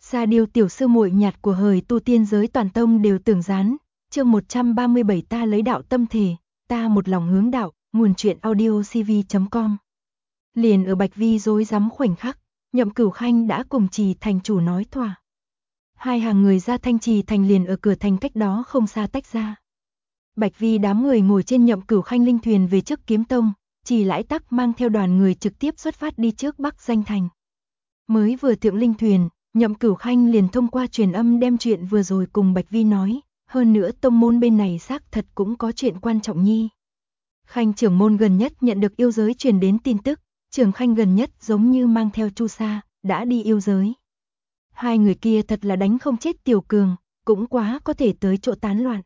Sa Điêu tiểu sư muội nhạt của hời tu tiên giới toàn tông đều tưởng gián. Chương 137 ta lấy đạo tâm thể, ta một lòng hướng đạo, nguồn truyện audiocv.com. Liền ở Bạch Vi rối rắm khoảnh khắc, Nhậm Cửu Khanh đã cùng Trì thành chủ nói thỏa. Hai hàng người ra Thanh Trì thành liền ở cửa thành cách đó không xa tách ra. Bạch Vi đám người ngồi trên Nhậm Cửu Khanh linh thuyền về trước Kiếm Tông, Trì Lãi Tắc mang theo đoàn người trực tiếp xuất phát đi trước Bắc Danh thành. Mới vừa thượng linh thuyền, Nhậm Cửu Khanh liền thông qua truyền âm đem chuyện vừa rồi cùng Bạch Vi nói, hơn nữa tông môn bên này xác thật cũng có chuyện quan trọng nhi. Khanh trưởng môn gần nhất nhận được yêu giới truyền đến tin tức, Trường Khanh gần nhất giống như mang theo Chu Sa, đã đi yêu giới. Hai người kia thật là đánh không chết Tiểu Cường, cũng quá có thể tới chỗ tán loạn.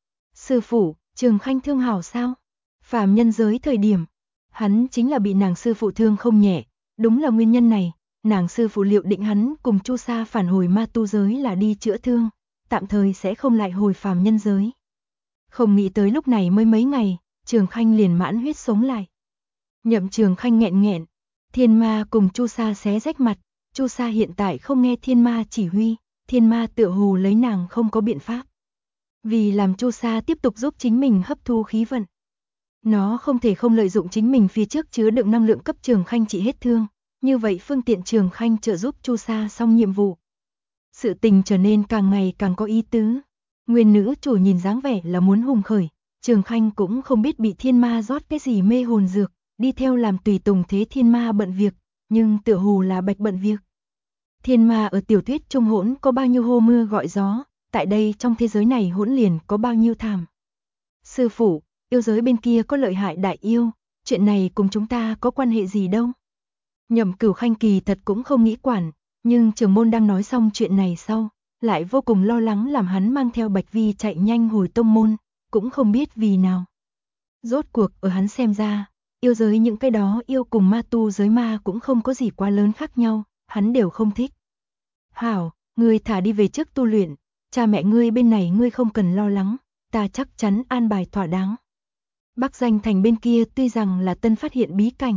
Sư phụ, Trường Khanh thương hảo sao? Phàm nhân giới thời điểm, hắn chính là bị nàng sư phụ thương không nhẹ, đúng là nguyên nhân này. Nàng sư phụ liệu định hắn cùng Chu Sa phản hồi ma tu giới là đi chữa thương, tạm thời sẽ không lại hồi phàm nhân giới. Không nghĩ tới lúc này mới mấy ngày, Trường Khanh liền mãn huyết sống lại. Nhậm Trường Khanh nghẹn nghẹn, Thiên Ma cùng Chu Sa xé rách mặt, Chu Sa hiện tại không nghe Thiên Ma chỉ huy, Thiên Ma tựa hồ lấy nàng không có biện pháp. Vì làm Chu Sa tiếp tục giúp chính mình hấp thu khí vận, nó không thể không lợi dụng chính mình phía trước chứa đựng năng lượng cấp Trường Khanh trị hết thương. Như vậy phương tiện Trường Khanh trợ giúp Chu Sa xong nhiệm vụ. Sự tình trở nên càng ngày càng có ý tứ. Nguyên nữ chủ nhìn dáng vẻ là muốn hùng khởi, Trường Khanh cũng không biết bị Thiên Ma rót cái gì mê hồn dược, đi theo làm tùy tùng thế Thiên Ma bận việc, nhưng tựa hồ là Bạch bận việc. Thiên Ma ở tiểu thuyết trung hỗn có bao nhiêu hô mưa gọi gió, tại đây trong thế giới này hỗn liền có bao nhiêu thảm. Sư phụ, yêu giới bên kia có lợi hại đại yêu, chuyện này cùng chúng ta có quan hệ gì đâu? Nhậm Cửu Khanh kỳ thật cũng không nghĩ quản, nhưng trưởng môn đang nói xong chuyện này sau, lại vô cùng lo lắng làm hắn mang theo Bạch Vi chạy nhanh hồi tông môn, cũng không biết vì nào. Rốt cuộc ở hắn xem ra, yêu giới những cái đó yêu cùng ma tu giới ma cũng không có gì quá lớn khác nhau, hắn đều không thích. Hảo, ngươi thả đi về trước tu luyện, cha mẹ ngươi bên này ngươi không cần lo lắng, ta chắc chắn an bài thỏa đáng. Bắc Danh thành bên kia tuy rằng là tân phát hiện bí cảnh,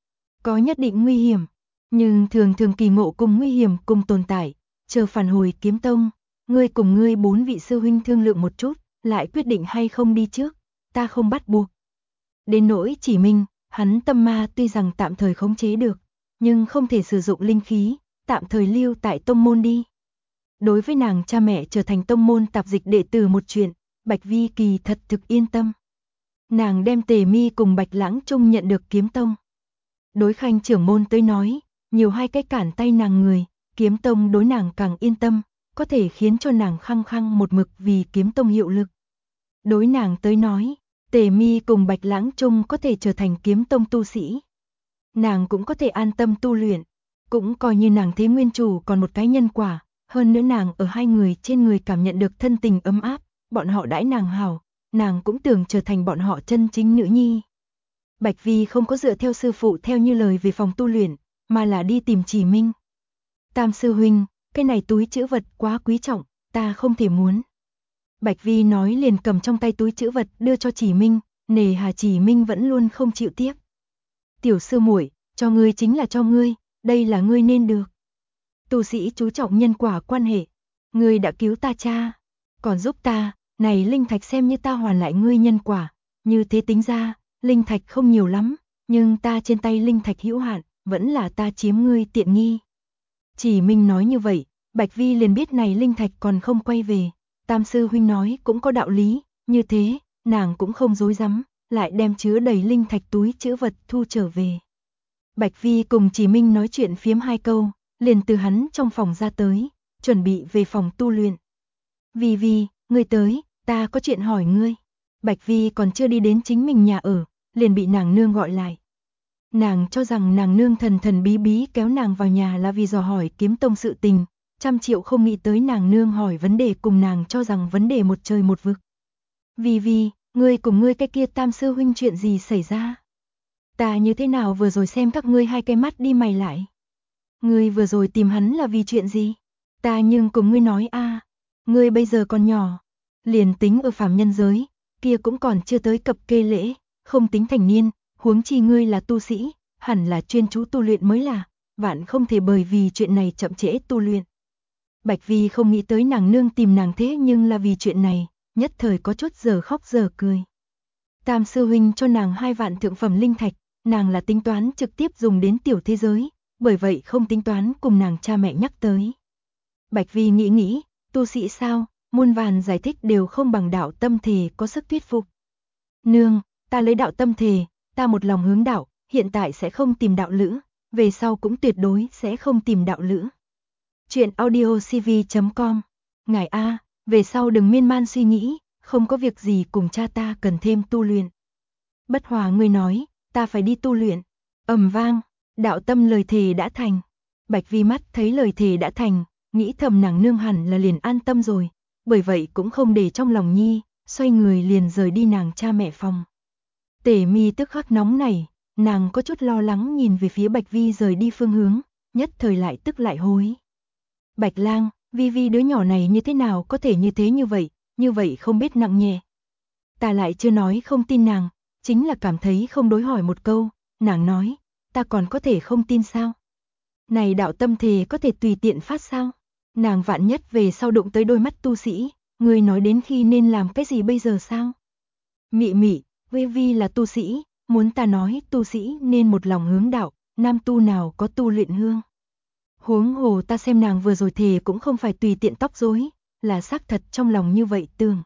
có nhất định nguy hiểm, nhưng thường thường kỳ ngộ cùng nguy hiểm cùng tồn tại, chờ phản hồi Kiếm Tông, ngươi cùng ngươi 4 vị sư huynh thương lượng một chút, lại quyết định hay không đi trước, ta không bắt buộc. Đến nỗi Chỉ Minh, hắn tâm ma tuy rằng tạm thời khống chế được, nhưng không thể sử dụng linh khí, tạm thời lưu tại tông môn đi. Đối với nàng cha mẹ trở thành tông môn tạp dịch đệ tử một chuyện, Bạch Vi kỳ thật thực yên tâm. Nàng đem Tề Mi cùng Bạch Lãng Trung nhận được Kiếm Tông. Đối Khanh trưởng môn tới nói, nhiều hai cái cản tay nàng người, Kiếm Tông đối nàng càng yên tâm, có thể khiến cho nàng khăng khăng một mực vì Kiếm Tông hiệu lực. Đối nàng tới nói, Tề Mi cùng Bạch Lãng Trung có thể trở thành Kiếm Tông tu sĩ. Nàng cũng có thể an tâm tu luyện, cũng coi như nàng thế nguyên chủ còn một cái nhân quả, hơn nữa nàng ở hai người trên người cảm nhận được thân tình ấm áp, bọn họ đãi nàng hảo, nàng cũng tưởng trở thành bọn họ chân chính nữ nhi. Bạch Vi không có dựa theo sư phụ theo như lời về phòng tu luyện, mà là đi tìm Chỉ Minh. Tam sư huynh, cái này túi trữ vật quá quý trọng, ta không thể muốn. Bạch Vi nói liền cầm trong tay túi trữ vật đưa cho Chỉ Minh, nề hà Chỉ Minh vẫn luôn không chịu tiếp. Tiểu sư muội, cho ngươi chính là cho ngươi, đây là ngươi nên được. Tu sĩ chú trọng nhân quả quan hệ, ngươi đã cứu ta cha, còn giúp ta, này linh thạch xem như ta hoàn lại ngươi nhân quả, như thế tính ra, linh thạch không nhiều lắm, nhưng ta trên tay linh thạch hữu hạn, vẫn là ta chiếm ngươi tiện nghi. Chỉ Minh nói như vậy, Bạch Vi liền biết này linh thạch còn không quay về, Tam sư huynh nói cũng có đạo lý, như thế, nàng cũng không dối rắm, lại đem chứa đầy linh thạch túi trữ vật thu trở về. Bạch Vi cùng Chỉ Minh nói chuyện phiếm hai câu, liền từ hắn trong phòng ra tới, chuẩn bị về phòng tu luyện. Vi, ngươi tới, ta có chuyện hỏi ngươi. Bạch Vi còn chưa đi đến chính mình nhà ở, liền bị nàng nương gọi lại. Nàng cho rằng nàng nương thần thần bí bí kéo nàng vào nhà là vì dò hỏi Kiếm Tông sự tình, 100.000.000 không nghĩ tới nàng nương hỏi vấn đề cùng nàng cho rằng vấn đề một trời một vực. Vi, ngươi cùng ngươi cái kia Tam sư huynh chuyện gì xảy ra? Ta như thế nào vừa rồi xem các ngươi hai cái mắt đi mày lại? Ngươi vừa rồi tìm hắn là vì chuyện gì? Ta nhưng cùng ngươi nói ngươi bây giờ còn nhỏ, liền tính ở phàm nhân giới, kia cũng còn chưa tới cập kê lễ, không tính thành niên, huống chi ngươi là tu sĩ, hẳn là chuyên chú tu luyện mới là, vạn không thể bởi vì chuyện này chậm trễ tu luyện. Bạch Vi không nghĩ tới nàng nương tìm nàng thế nhưng là vì chuyện này, nhất thời có chút giờ khóc giờ cười. Tam sư huynh cho nàng 2 vạn thượng phẩm linh thạch, nàng là tính toán trực tiếp dùng đến tiểu thế giới, bởi vậy không tính toán cùng nàng cha mẹ nhắc tới. Bạch Vi nghĩ, tu sĩ sao, muôn vàn giải thích đều không bằng đạo tâm thể có sức thuyết phục. Nương, ta lấy đạo tâm thể, ta một lòng hướng đạo, hiện tại sẽ không tìm đạo lữ, về sau cũng tuyệt đối sẽ không tìm đạo lữ. Chuyện audiocv.com. Ngài A, về sau đừng miên man suy nghĩ, không có việc gì cùng cha ta cần thêm tu luyện. Bất Hòa người nói, ta phải đi tu luyện. Ầm vang, đạo tâm lời thề đã thành. Bạch Vi mắt thấy lời thề đã thành, nghĩ thầm nàng nương hẳn là liền an tâm rồi, bởi vậy cũng không để trong lòng nhi, xoay người liền rời đi nàng cha mẹ phòng. Tề Mi tức khắc nóng nảy, nàng có chút lo lắng nhìn về phía Bạch Vi rời đi phương hướng, nhất thời lại tức lại hối. Bạch Lang, Vi đứa nhỏ này như thế nào có thể như vậy không biết nặng nhẹ. Ta lại chưa nói không tin nàng, chính là cảm thấy không đối hỏi một câu, nàng nói, ta còn có thể không tin sao? Này đạo tâm thề có thể tùy tiện phát sao? Nàng vạn nhất về sau đụng tới đôi mắt tu sĩ, người nói đến khi nên làm cái gì bây giờ sao? Mị, Vi là tu sĩ, muốn ta nói tu sĩ nên một lòng hướng đạo, nam tu nào có tu luyện hương. Huống hồ ta xem nàng vừa rồi thề cũng không phải tùy tiện tóc rối, là xác thật trong lòng như vậy tưởng.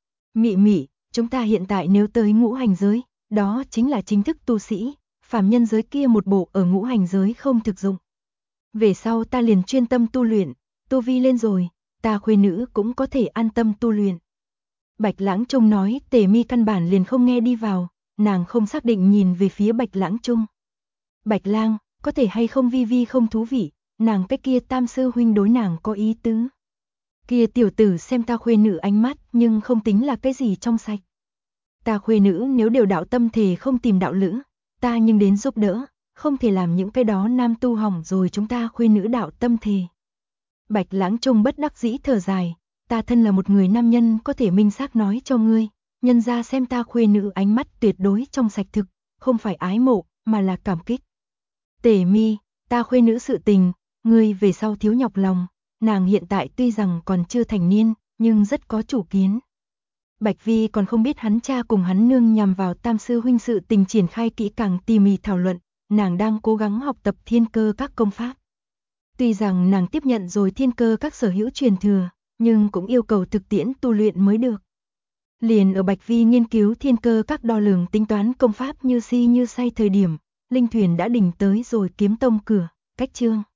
Mị, chúng ta hiện tại nếu tới ngũ hành giới, đó chính là chính thức tu sĩ, phàm nhân giới kia một bộ ở ngũ hành giới không thực dụng. Về sau ta liền chuyên tâm tu luyện, tu vi lên rồi, ta khuê nữ cũng có thể an tâm tu luyện. Bạch Lãng Trung nói, Tề Mi căn bản liền không nghe đi vào, nàng không xác định nhìn về phía Bạch Lãng Trung. Bạch Lang, có thể hay không Vi không thú vị, nàng cái kia tam sư huynh đối nàng có ý tứ. Kia tiểu tử xem ta khuê nữ ánh mắt nhưng không tính là cái gì trong sạch. Ta khuê nữ nếu đều đạo tâm thề không tìm đạo lữ, ta nhưng đến giúp đỡ, không thể làm những cái đó nam tu hỏng rồi chúng ta khuê nữ đạo tâm thề. Bạch Lãng Trung bất đắc dĩ thở dài, ta thân là một người nam nhân có thể minh xác nói cho ngươi, nhân ra xem ta khuê nữ ánh mắt tuyệt đối trong sạch thực, không phải ái mộ, mà là cảm kích. Tề Mi, ta khuê nữ sự tình, ngươi về sau thiếu nhọc lòng, nàng hiện tại tuy rằng còn chưa thành niên, nhưng rất có chủ kiến. Bạch Vi còn không biết hắn cha cùng hắn nương nhằm vào tam sư huynh sự tình triển khai kỹ càng tỉ mỉ thảo luận, nàng đang cố gắng học tập thiên cơ các công pháp. Tuy rằng nàng tiếp nhận rồi thiên cơ các sở hữu truyền thừa, nhưng cũng yêu cầu thực tiễn tu luyện mới được. Liền ở Bạch Vi nghiên cứu thiên cơ các đo lường tính toán công pháp như si như say thời điểm, linh thuyền đã đỉnh tới rồi kiếm tông cửa, cách chương.